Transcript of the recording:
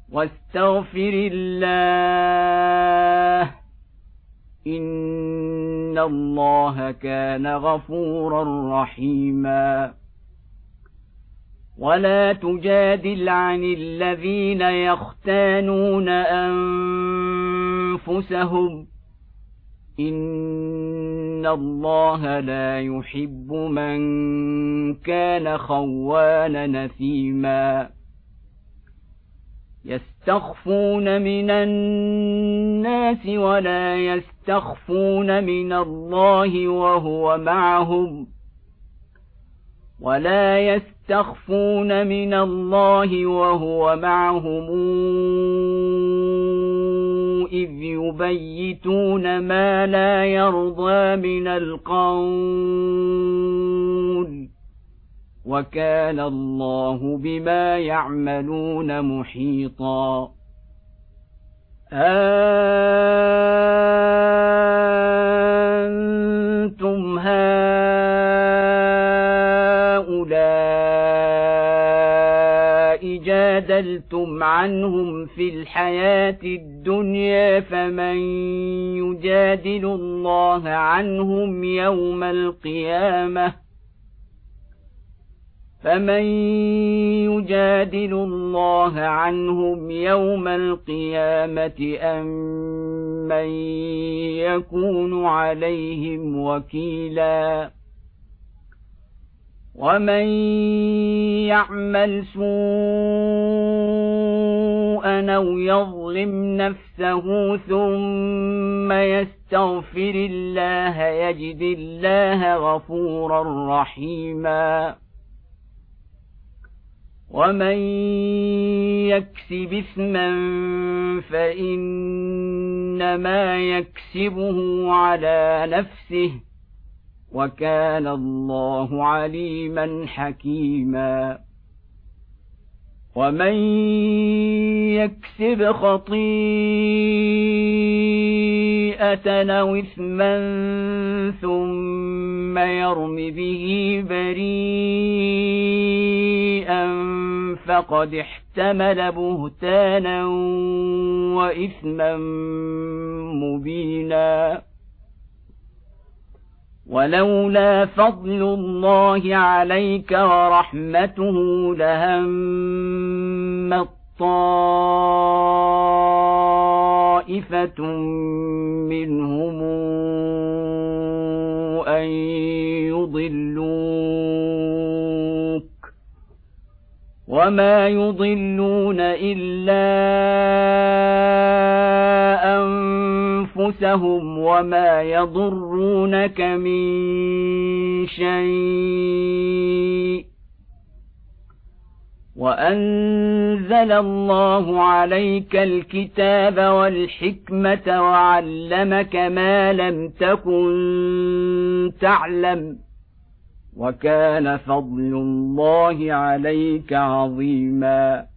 واستغفر الله إن الله كان غفورا رحيما. ولا تجادل عن الذين يختانون أنفسهم إن الله لا يحب من كان خوانا نثيما. يستخفون من الناس ولا يستخفون من الله وهو معهم إذ يبيتون ما لا يرضى من القول وكان الله بما يعملون محيطا. أنتم هؤلاء جادلتم عنهم في الحياة الدنيا فمن يجادل الله عنهم يوم القيامة أم من يكون عليهم وكيلا. ومن يعمل سوءا أو يظلم نفسه ثم يستغفر الله يجد الله غفورا رحيما. ومن يكسب إثما فإنما يكسبه على نفسه وكان الله عليما حكيما. ومن يكسب خطيئة أو إثما ثم يرم به بريئا فقد احتمل بهتانا وإثما مبينا. ولولا فضل الله عليك ورحمته لهمت طائفة منهم أن يضلوك وما يضلون إلا أنفسهم وما يضرونك من شيء. وأنزل الله عليك الكتاب والحكمة وعلمك ما لم تكن تعلم وكان فضل الله عليك عظيما.